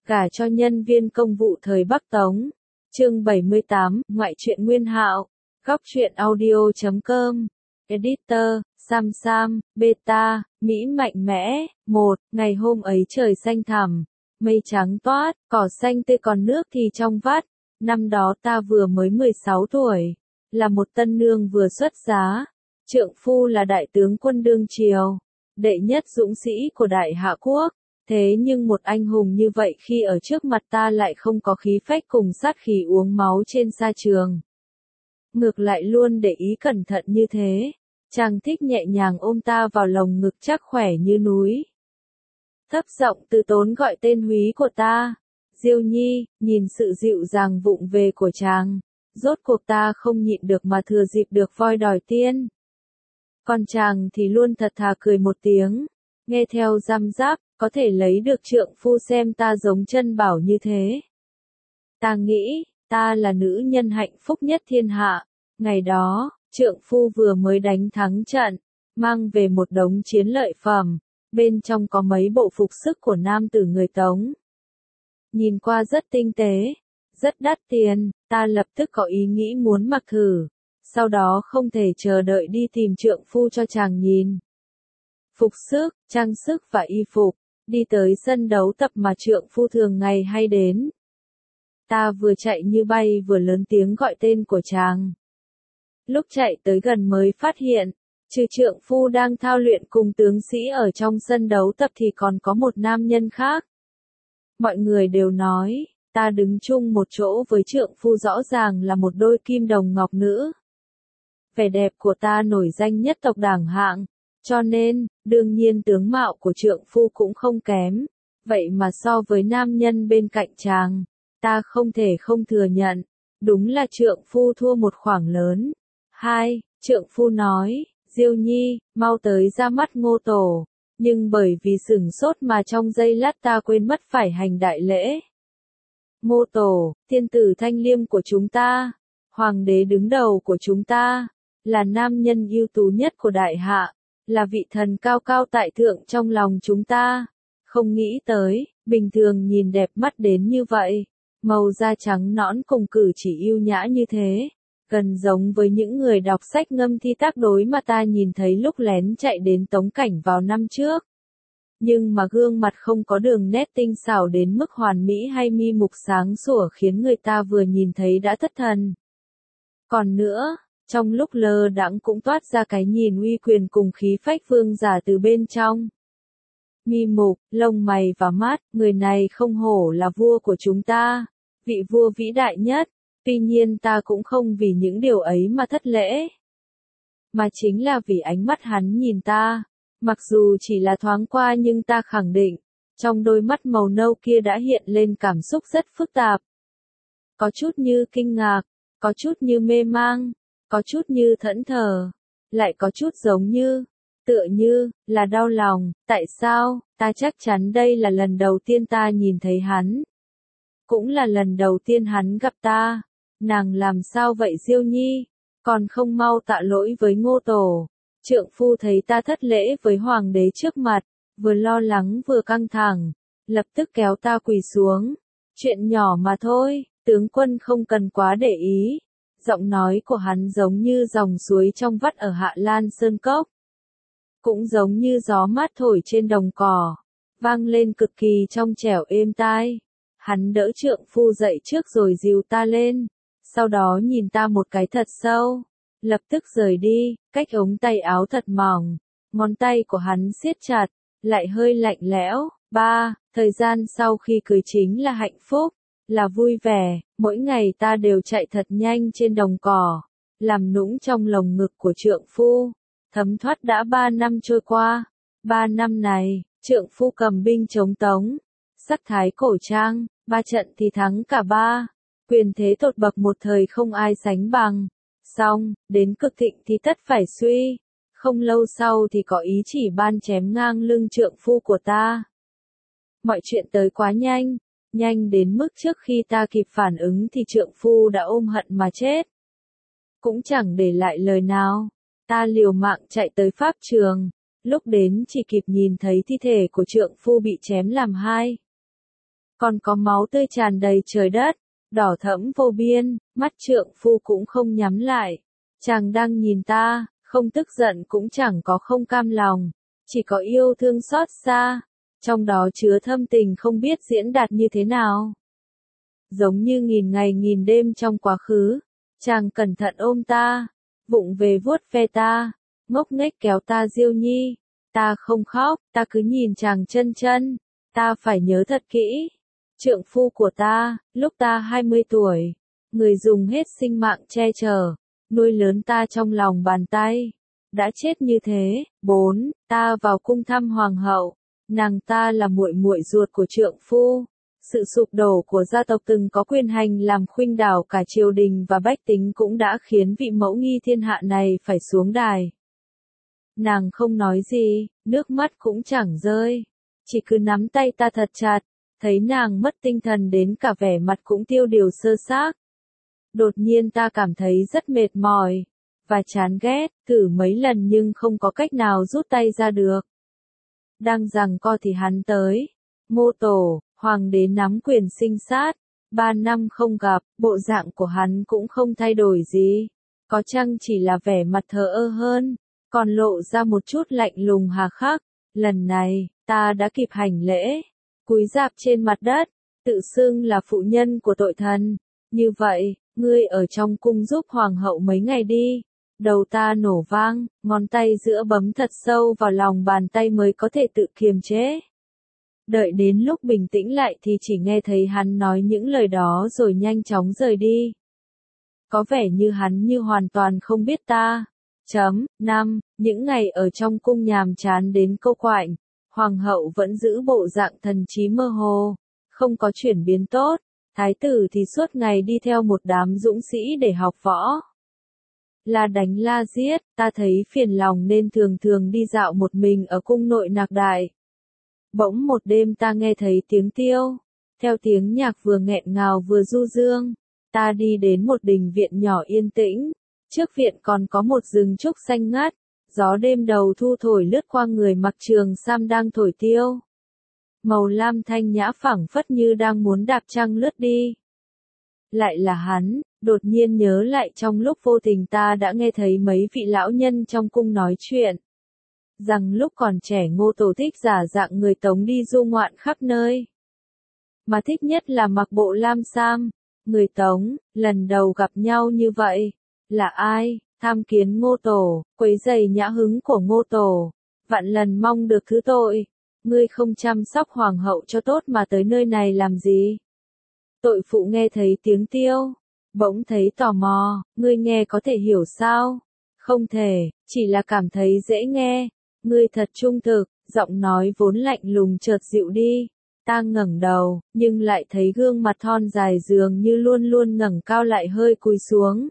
Gả cho nhân viên công vụ thời Bắc Tống. Chương 78, Ngoại truyện Nguyên Hạo. Góc truyện audio.com. Editor, Sam, Beta, Mỹ mạnh mẽ. 1. Ngày hôm ấy trời xanh thẳm, mây trắng toát, cỏ xanh tươi còn nước thì trong vắt. Năm đó ta vừa mới 16 tuổi, là một tân nương vừa xuất giá. Trượng phu là đại tướng quân đương triều, đệ nhất dũng sĩ của Đại Hạ Quốc. Thế nhưng một anh hùng như vậy khi ở trước mặt ta lại không có khí phách cùng sát khí uống máu trên sa trường. Ngược lại luôn để ý cẩn thận như thế. Chàng thích nhẹ nhàng ôm ta vào lồng ngực chắc khỏe như núi. Thấp giọng từ tốn gọi tên húy của ta. Diêu Nhi, nhìn sự dịu dàng vụng về của chàng. Rốt cuộc ta không nhịn được mà thừa dịp được voi đòi tiên. Còn chàng thì luôn thật thà cười một tiếng. Nghe theo răm ráp, có thể lấy được trượng phu xem ta giống chân bảo như thế. Ta nghĩ, ta là nữ nhân hạnh phúc nhất thiên hạ. Ngày đó, trượng phu vừa mới đánh thắng trận, mang về một đống chiến lợi phẩm, bên trong có mấy bộ phục sức của nam tử người Tống. Nhìn qua rất tinh tế, rất đắt tiền, ta lập tức có ý nghĩ muốn mặc thử, sau đó không thể chờ đợi đi tìm trượng phu cho chàng nhìn. Phục sức, trang sức và y phục, đi tới sân đấu tập mà trượng phu thường ngày hay đến. Ta vừa chạy như bay vừa lớn tiếng gọi tên của chàng. Lúc chạy tới gần mới phát hiện, trừ trượng phu đang thao luyện cùng tướng sĩ ở trong sân đấu tập thì còn có một nam nhân khác. Mọi người đều nói, ta đứng chung một chỗ với trượng phu rõ ràng là một đôi kim đồng ngọc nữ. Vẻ đẹp của ta nổi danh nhất tộc đẳng hạng, cho nên, đương nhiên tướng mạo của trượng phu cũng không kém. Vậy mà so với nam nhân bên cạnh chàng, ta không thể không thừa nhận, đúng là trượng phu thua một khoảng lớn. 2. Trượng phu nói, Diêu Nhi, mau tới ra mắt Ngô Tổ. Nhưng bởi vì sửng sốt mà trong giây lát ta quên mất phải hành đại lễ. Ngô Tổ, thiên tử thanh liêm của chúng ta, hoàng đế đứng đầu của chúng ta, là nam nhân ưu tú nhất của Đại Hạ, là vị thần cao cao tại thượng trong lòng chúng ta. Không nghĩ tới, bình thường nhìn đẹp mắt đến như vậy, màu da trắng nõn cùng cử chỉ yêu nhã như thế. Gần giống với những người đọc sách ngâm thi tác đối mà ta nhìn thấy lúc lén chạy đến Tống Cảnh vào năm trước. Nhưng mà gương mặt không có đường nét tinh xảo đến mức hoàn mỹ hay mi mục sáng sủa khiến người ta vừa nhìn thấy đã thất thần. Còn nữa, trong lúc lơ đãng cũng toát ra cái nhìn uy quyền cùng khí phách vương giả từ bên trong. Mi mục, lông mày và mắt, người này không hổ là vua của chúng ta, vị vua vĩ đại nhất. Tuy nhiên ta cũng không vì những điều ấy mà thất lễ. Mà chính là vì ánh mắt hắn nhìn ta. Mặc dù chỉ là thoáng qua nhưng ta khẳng định, trong đôi mắt màu nâu kia đã hiện lên cảm xúc rất phức tạp. Có chút như kinh ngạc, có chút như mê mang, có chút như thẫn thờ, lại có chút giống như, tựa như, là đau lòng. Tại sao? Ta chắc chắn đây là lần đầu tiên ta nhìn thấy hắn. Cũng là lần đầu tiên hắn gặp ta. Nàng làm sao vậy Diêu Nhi? Còn không mau tạ lỗi với Ngô Tổ. Trượng phu thấy ta thất lễ với hoàng đế trước mặt, vừa lo lắng vừa căng thẳng, lập tức kéo ta quỳ xuống. Chuyện nhỏ mà thôi, tướng quân không cần quá để ý. Giọng nói của hắn giống như dòng suối trong vắt ở Hạ Lan Sơn Cốc. Cũng giống như gió mát thổi trên đồng cỏ, vang lên cực kỳ trong trẻo êm tai. Hắn đỡ trượng phu dậy trước rồi dìu ta lên. Sau đó nhìn ta một cái thật sâu, lập tức rời đi, cách ống tay áo thật mỏng, ngón tay của hắn siết chặt, lại hơi lạnh lẽo. 3. Thời gian sau khi cưới chính là hạnh phúc, là vui vẻ, mỗi ngày ta đều chạy thật nhanh trên đồng cỏ, làm nũng trong lồng ngực của trượng phu. Thấm thoát đã 3 năm trôi qua, 3 năm này, trượng phu cầm binh chống Tống, sắc thái cổ trang, 3 trận thì thắng cả 3. Quyền thế tột bậc một thời không ai sánh bằng. Xong, đến cực thịnh thì tất phải suy. Không lâu sau thì có ý chỉ ban chém ngang lưng trượng phu của ta. Mọi chuyện tới quá nhanh, nhanh đến mức trước khi ta kịp phản ứng thì trượng phu đã ôm hận mà chết. Cũng chẳng để lại lời nào, ta liều mạng chạy tới pháp trường, lúc đến chỉ kịp nhìn thấy thi thể của trượng phu bị chém làm hai. còn có máu tươi tràn đầy trời đất, đỏ thẫm vô biên, mắt trượng phu cũng không nhắm lại. Chàng đang nhìn ta, không tức giận cũng chẳng có không cam lòng, chỉ có yêu thương xót xa, trong đó chứa thâm tình không biết diễn đạt như thế nào. Giống như nghìn ngày nghìn đêm trong quá khứ, chàng cẩn thận ôm ta, vụng về vuốt ve ta, ngốc nghếch kéo ta diêu nhi, ta không khóc, ta cứ nhìn chàng chân chân, ta phải nhớ thật kỹ. Trượng phu của ta, lúc ta 20 tuổi, người dùng hết sinh mạng che chở, nuôi lớn ta trong lòng bàn tay, đã chết như thế. 4. Ta vào cung thăm hoàng hậu, nàng ta là muội muội ruột của trượng phu. Sự sụp đổ của gia tộc từng có quyền hành làm khuynh đảo cả triều đình và bách tính cũng đã khiến vị mẫu nghi thiên hạ này phải xuống đài. Nàng không nói gì, nước mắt cũng chẳng rơi, chỉ cứ nắm tay ta thật chặt, thấy nàng mất tinh thần đến cả vẻ mặt cũng tiêu điều sơ xác. Đột nhiên ta cảm thấy rất mệt mỏi, và chán ghét, thử mấy lần nhưng không có cách nào rút tay ra được. Đang giằng co thì hắn tới. Mô Tổ, hoàng đế nắm quyền sinh sát, 3 năm không gặp, bộ dạng của hắn cũng không thay đổi gì. Có chăng chỉ là vẻ mặt thờ ơ hơn, còn lộ ra một chút lạnh lùng hà khắc. Lần này, ta đã kịp hành lễ, cúi rạp trên mặt đất, tự xưng là phụ nhân của tội thần. Như vậy, ngươi ở trong cung giúp hoàng hậu mấy ngày đi. Đầu ta nổ vang, ngón tay giữa bấm thật sâu vào lòng bàn tay mới có thể tự kiềm chế. Đợi đến lúc bình tĩnh lại thì chỉ nghe thấy hắn nói những lời đó rồi nhanh chóng rời đi. Có vẻ như hắn như hoàn toàn không biết ta. 5. Những ngày ở trong cung nhàm chán đến câu quạnh, hoàng hậu vẫn giữ bộ dạng thần trí mơ hồ, không có chuyển biến tốt. Thái tử thì suốt ngày đi theo một đám dũng sĩ để học võ. La đánh la giết, ta thấy phiền lòng nên thường thường đi dạo một mình ở cung nội nạc đại. Bỗng một đêm ta nghe thấy tiếng tiêu, theo tiếng nhạc vừa nghẹn ngào vừa du dương. Ta đi đến một đình viện nhỏ yên tĩnh, trước viện còn có một rừng trúc xanh ngắt, gió đêm đầu thu thổi lướt qua người mặc trường sam đang thổi tiêu. Màu lam thanh nhã phảng phất như đang muốn đạp trăng lướt đi. Lại là hắn, đột nhiên nhớ lại trong lúc vô tình ta đã nghe thấy mấy vị lão nhân trong cung nói chuyện. Rằng lúc còn trẻ Ngô Tổ thích giả dạng người Tống đi du ngoạn khắp nơi. Mà thích nhất là mặc bộ lam sam. Người Tống, lần đầu gặp nhau như vậy, là ai? Tham kiến Ngô Tổ, quấy rầy nhã hứng của Ngô Tổ. Vạn lần mong được thứ tội. Ngươi không chăm sóc hoàng hậu cho tốt mà tới nơi này làm gì? Tội phụ nghe thấy tiếng tiêu, bỗng thấy tò mò, ngươi nghe có thể hiểu sao? Không thể, chỉ là cảm thấy dễ nghe. Ngươi thật trung thực, giọng nói vốn lạnh lùng chợt dịu đi. Ta ngẩng đầu, nhưng lại thấy gương mặt thon dài dường như luôn luôn ngẩng cao lại hơi cúi xuống.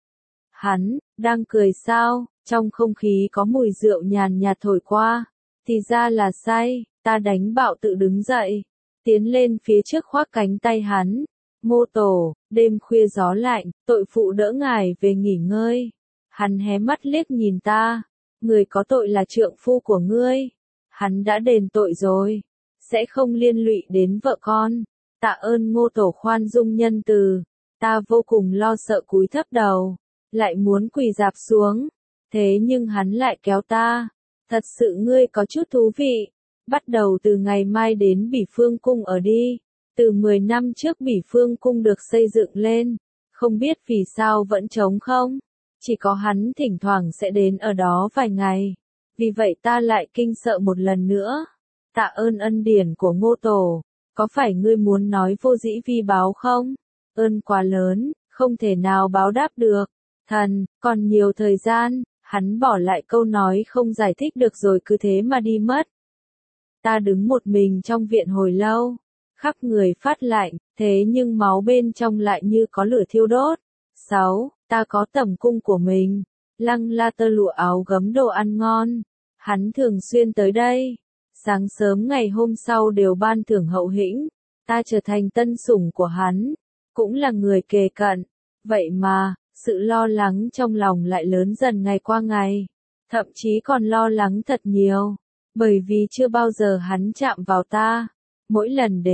Hắn, đang cười sao? Trong không khí có mùi rượu nhàn nhạt thổi qua. Thì ra là say, ta đánh bạo tự đứng dậy. Tiến lên phía trước khoác cánh tay hắn. Mô Tổ, đêm khuya gió lạnh, tội phụ đỡ ngài về nghỉ ngơi. Hắn hé mắt liếc nhìn ta. Người có tội là trượng phu của ngươi. Hắn đã đền tội rồi. Sẽ không liên lụy đến vợ con. Tạ ơn Ngô Tổ khoan dung nhân từ. Ta vô cùng lo sợ cúi thấp đầu. Lại muốn quỳ rạp xuống. Thế nhưng hắn lại kéo ta. Thật sự ngươi có chút thú vị. Bắt đầu từ ngày mai đến Bỉ Phương Cung ở đi. Từ 10 năm trước Bỉ Phương Cung được xây dựng lên. Không biết vì sao vẫn trống không. Chỉ có hắn thỉnh thoảng sẽ đến ở đó vài ngày. Vì vậy ta lại kinh sợ một lần nữa. Tạ ơn ân điển của Ngô Tổ. Có phải ngươi muốn nói vô dĩ vi báo không? Ơn quá lớn, không thể nào báo đáp được. Thần, còn nhiều thời gian. Hắn bỏ lại câu nói không giải thích được rồi cứ thế mà đi mất. Ta đứng một mình trong viện hồi lâu. Khắp người phát lạnh, thế nhưng máu bên trong lại như có lửa thiêu đốt. 6. Ta có tẩm cung của mình. Lăng La tơ lụa áo gấm đồ ăn ngon. Hắn thường xuyên tới đây. Sáng sớm ngày hôm sau đều ban thưởng hậu hĩnh. Ta trở thành tân sủng của hắn. Cũng là người kề cận. Vậy mà, sự lo lắng trong lòng lại lớn dần ngày qua ngày. Thậm chí còn lo lắng thật nhiều. Bởi vì chưa bao giờ hắn chạm vào ta. Mỗi lần đến,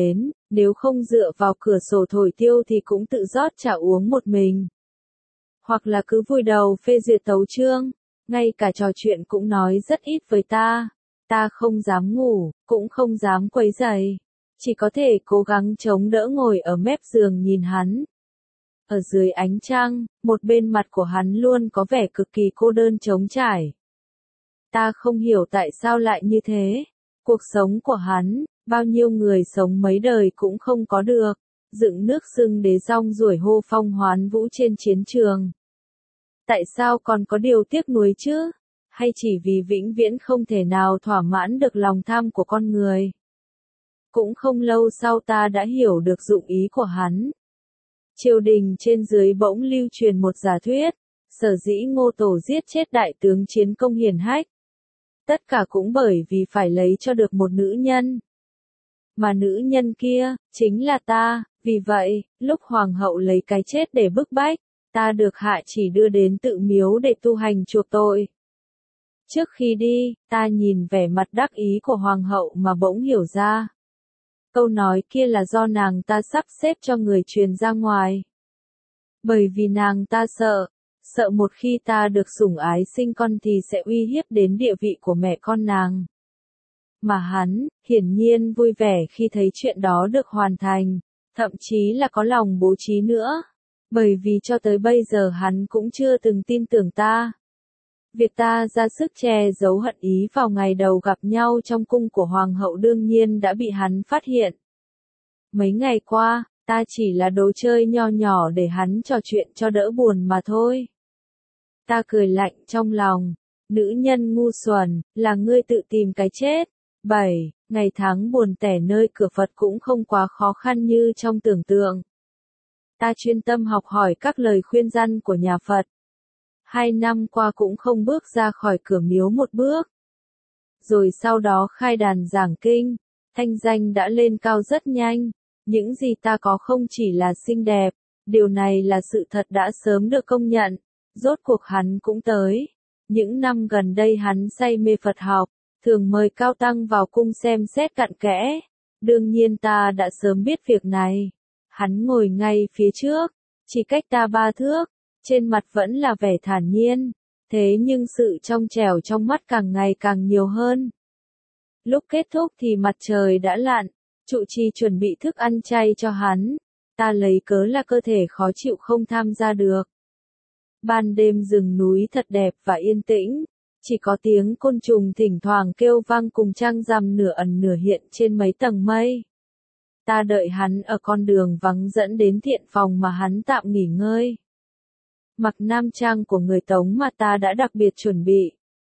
nếu không dựa vào cửa sổ thổi tiêu thì cũng tự rót trà uống một mình. Hoặc là cứ vùi đầu phê duyệt tấu chương, ngay cả trò chuyện cũng nói rất ít với ta. Ta không dám ngủ, cũng không dám quấy rầy, chỉ có thể cố gắng chống đỡ ngồi ở mép giường nhìn hắn. Ở dưới ánh trăng, một bên mặt của hắn luôn có vẻ cực kỳ cô đơn trống trải. Ta không hiểu tại sao lại như thế. Cuộc sống của hắn, bao nhiêu người sống mấy đời cũng không có được, dựng nước xưng đế rong ruổi hô phong hoán vũ trên chiến trường. Tại sao còn có điều tiếc nuối chứ? Hay chỉ vì vĩnh viễn không thể nào thỏa mãn được lòng tham của con người? Cũng không lâu sau ta đã hiểu được dụng ý của hắn. Triều đình trên dưới bỗng lưu truyền một giả thuyết, sở dĩ Ngô Tổ giết chết đại tướng chiến công hiển hách. Tất cả cũng bởi vì phải lấy cho được một nữ nhân. Mà nữ nhân kia, chính là ta, vì vậy, lúc hoàng hậu lấy cái chết để bức bách, ta được hạ chỉ đưa đến tự miếu để tu hành chuộc tội. Trước khi đi, ta nhìn vẻ mặt đắc ý của hoàng hậu mà bỗng hiểu ra. Câu nói kia là do nàng ta sắp xếp cho người truyền ra ngoài. Bởi vì nàng ta sợ một khi ta được sủng ái sinh con thì sẽ uy hiếp đến địa vị của mẹ con nàng. Mà hắn, hiển nhiên vui vẻ khi thấy chuyện đó được hoàn thành, thậm chí là có lòng bố trí nữa. Bởi vì cho tới bây giờ hắn cũng chưa từng tin tưởng ta. Việc ta ra sức che giấu hận ý vào ngày đầu gặp nhau trong cung của hoàng hậu đương nhiên đã bị hắn phát hiện. Mấy ngày qua, ta chỉ là đồ chơi nho nhỏ để hắn trò chuyện cho đỡ buồn mà thôi. Ta cười lạnh trong lòng, nữ nhân ngu xuẩn, là ngươi tự tìm cái chết. 7. Ngày tháng buồn tẻ nơi cửa Phật cũng không quá khó khăn như trong tưởng tượng. Ta chuyên tâm học hỏi các lời khuyên răn của nhà Phật. 2 năm qua cũng không bước ra khỏi cửa miếu một bước. Rồi sau đó khai đàn giảng kinh, thanh danh đã lên cao rất nhanh. Những gì ta có không chỉ là xinh đẹp, điều này là sự thật đã sớm được công nhận. Rốt cuộc hắn cũng tới. Những năm gần đây hắn say mê Phật học, thường mời cao tăng vào cung xem xét cặn kẽ. Đương nhiên ta đã sớm biết việc này. Hắn ngồi ngay phía trước, chỉ cách ta 3 thước, trên mặt vẫn là vẻ thản nhiên, thế nhưng sự trong trẻo trong mắt càng ngày càng nhiều hơn. Lúc kết thúc thì mặt trời đã lặn, trụ trì chuẩn bị thức ăn chay cho hắn, ta lấy cớ là cơ thể khó chịu không tham gia được. Ban đêm rừng núi thật đẹp và yên tĩnh, chỉ có tiếng côn trùng thỉnh thoảng kêu vang cùng trăng rằm nửa ẩn nửa hiện trên mấy tầng mây. Ta đợi hắn ở con đường vắng dẫn đến thiện phòng mà hắn tạm nghỉ ngơi. Mặc nam trang của người Tống mà ta đã đặc biệt chuẩn bị.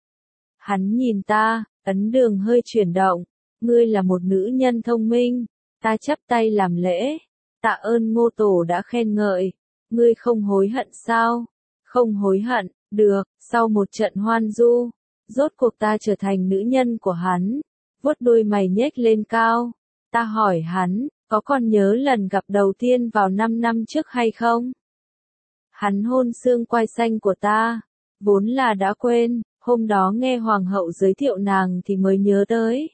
Hắn nhìn ta, ấn đường hơi chuyển động, ngươi là một nữ nhân thông minh, ta chắp tay làm lễ, tạ ơn Ngô Tổ đã khen ngợi, ngươi không hối hận sao? Không hối hận, được, sau một trận hoan du, rốt cuộc ta trở thành nữ nhân của hắn, vuốt đôi mày nhếch lên cao, ta hỏi hắn, có còn nhớ lần gặp đầu tiên vào 5 năm trước hay không? Hắn hôn xương quai xanh của ta, vốn là đã quên, hôm đó nghe hoàng hậu giới thiệu nàng thì mới nhớ tới.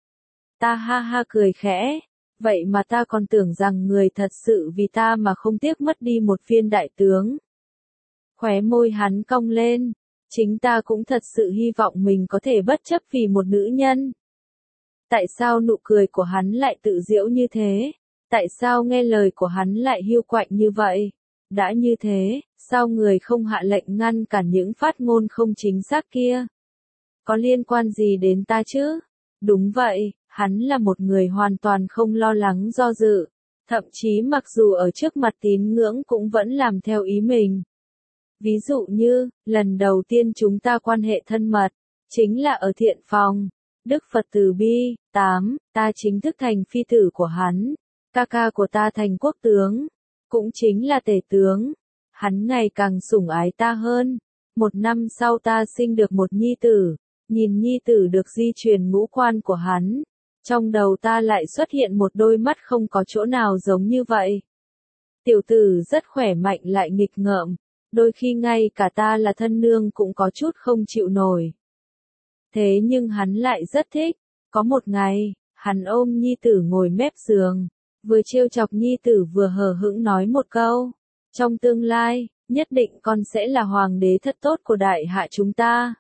Ta ha ha cười khẽ, vậy mà ta còn tưởng rằng người thật sự vì ta mà không tiếc mất đi một viên đại tướng. Khóe môi hắn cong lên, chính ta cũng thật sự hy vọng mình có thể bất chấp vì một nữ nhân. Tại sao nụ cười của hắn lại tự giễu như thế? Tại sao nghe lời của hắn lại hiu quạnh như vậy? Đã như thế, sao người không hạ lệnh ngăn cản những phát ngôn không chính xác kia? Có liên quan gì đến ta chứ? Đúng vậy, hắn là một người hoàn toàn không lo lắng do dự. Thậm chí mặc dù ở trước mặt tín ngưỡng cũng vẫn làm theo ý mình. Ví dụ như, lần đầu tiên chúng ta quan hệ thân mật, chính là ở thiện phòng. Đức Phật từ bi, 8, ta chính thức thành phi tử của hắn. Ca ca của ta thành quốc tướng, cũng chính là tể tướng. Hắn ngày càng sủng ái ta hơn. 1 năm sau ta sinh được một nhi tử. Nhìn nhi tử được di truyền ngũ quan của hắn. Trong đầu ta lại xuất hiện một đôi mắt không có chỗ nào giống như vậy. Tiểu tử rất khỏe mạnh lại nghịch ngợm. Đôi khi ngay cả ta là thân nương cũng có chút không chịu nổi. Thế nhưng hắn lại rất thích. Có một ngày, hắn ôm nhi tử ngồi mép giường. Vừa trêu chọc nhi tử vừa hờ hững nói một câu. Trong tương lai, nhất định con sẽ là hoàng đế thật tốt của đại hạ chúng ta.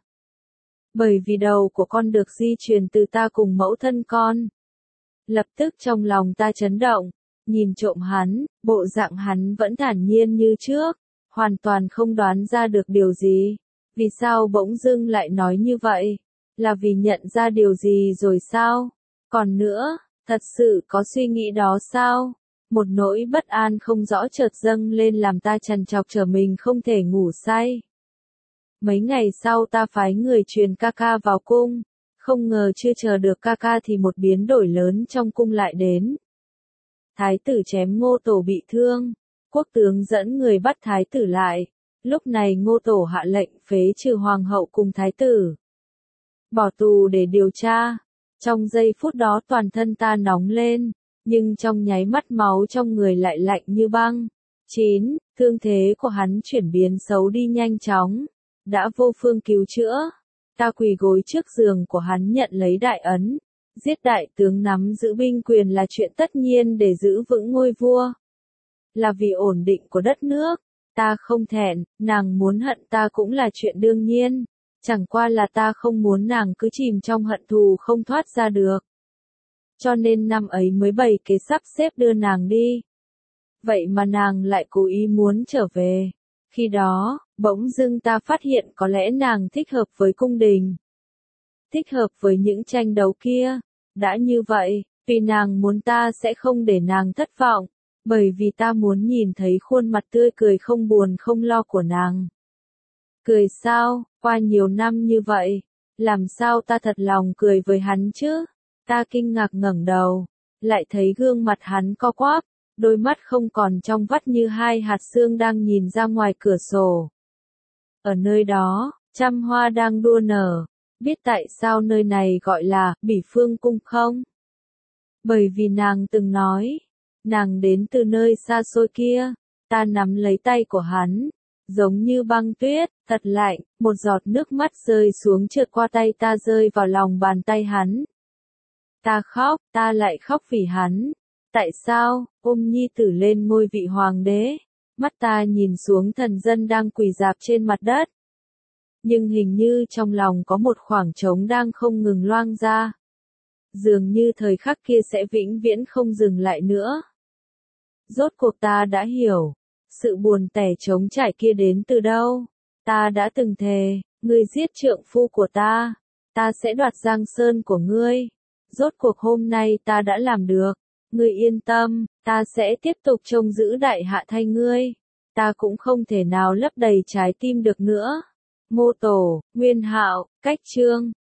Bởi vì đầu của con được di truyền từ ta cùng mẫu thân con. Lập tức trong lòng ta chấn động, nhìn trộm hắn, bộ dạng hắn vẫn thản nhiên như trước, hoàn toàn không đoán ra được điều gì. Vì sao bỗng dưng lại nói như vậy? Là vì nhận ra điều gì rồi sao? Còn nữa, thật sự có suy nghĩ đó sao? Một nỗi bất an không rõ chợt dâng lên làm ta trằn trọc trở mình không thể ngủ say. Mấy ngày sau ta phái người truyền ca ca vào cung, không ngờ chưa chờ được ca ca thì một biến đổi lớn trong cung lại đến. Thái tử chém Ngô Tổ bị thương, quốc tướng dẫn người bắt thái tử lại, lúc này Ngô Tổ hạ lệnh phế trừ hoàng hậu cùng thái tử. Bỏ tù để điều tra, trong giây phút đó toàn thân ta nóng lên, nhưng trong nháy mắt máu trong người lại lạnh như băng. 9. Thương thế của hắn chuyển biến xấu đi nhanh chóng, đã vô phương cứu chữa. Ta quỳ gối trước giường của hắn nhận lấy đại ấn. Giết đại tướng nắm giữ binh quyền là chuyện tất nhiên để giữ vững ngôi vua. Là vì ổn định của đất nước, ta không thẹn, nàng muốn hận ta cũng là chuyện đương nhiên. Chẳng qua là ta không muốn nàng cứ chìm trong hận thù không thoát ra được. Cho nên năm ấy mới bày kế sắp xếp đưa nàng đi. Vậy mà nàng lại cố ý muốn trở về. Khi đó, bỗng dưng ta phát hiện có lẽ nàng thích hợp với cung đình. Thích hợp với những tranh đấu kia. Đã như vậy, vì nàng muốn ta sẽ không để nàng thất vọng. Bởi vì ta muốn nhìn thấy khuôn mặt tươi cười không buồn không lo của nàng. Cười sao, qua nhiều năm như vậy, làm sao ta thật lòng cười với hắn chứ? Ta kinh ngạc ngẩng đầu, lại thấy gương mặt hắn co quắp, đôi mắt không còn trong vắt như hai hạt sương đang nhìn ra ngoài cửa sổ. Ở nơi đó, trăm hoa đang đua nở, biết tại sao nơi này gọi là Bỉ Phương Cung không? Bởi vì nàng từng nói, nàng đến từ nơi xa xôi kia, ta nắm lấy tay của hắn. Giống như băng tuyết, thật lạnh, một giọt nước mắt rơi xuống trượt qua tay ta rơi vào lòng bàn tay hắn. Ta khóc, ta lại khóc vì hắn. Tại sao, ôm nhi tử lên ngôi vị hoàng đế, mắt ta nhìn xuống thần dân đang quỳ rạp trên mặt đất. Nhưng hình như trong lòng có một khoảng trống đang không ngừng loang ra. Dường như thời khắc kia sẽ vĩnh viễn không dừng lại nữa. Rốt cuộc ta đã hiểu. Sự buồn tẻ trống trải kia đến từ đâu? Ta đã từng thề, ngươi giết trượng phu của ta sẽ đoạt Giang Sơn của ngươi. Rốt cuộc hôm nay ta đã làm được. Ngươi yên tâm, ta sẽ tiếp tục trông giữ đại hạ thay ngươi. Ta cũng không thể nào lấp đầy trái tim được nữa. Ngô Tổ, Nguyên Hạo, Cách Chương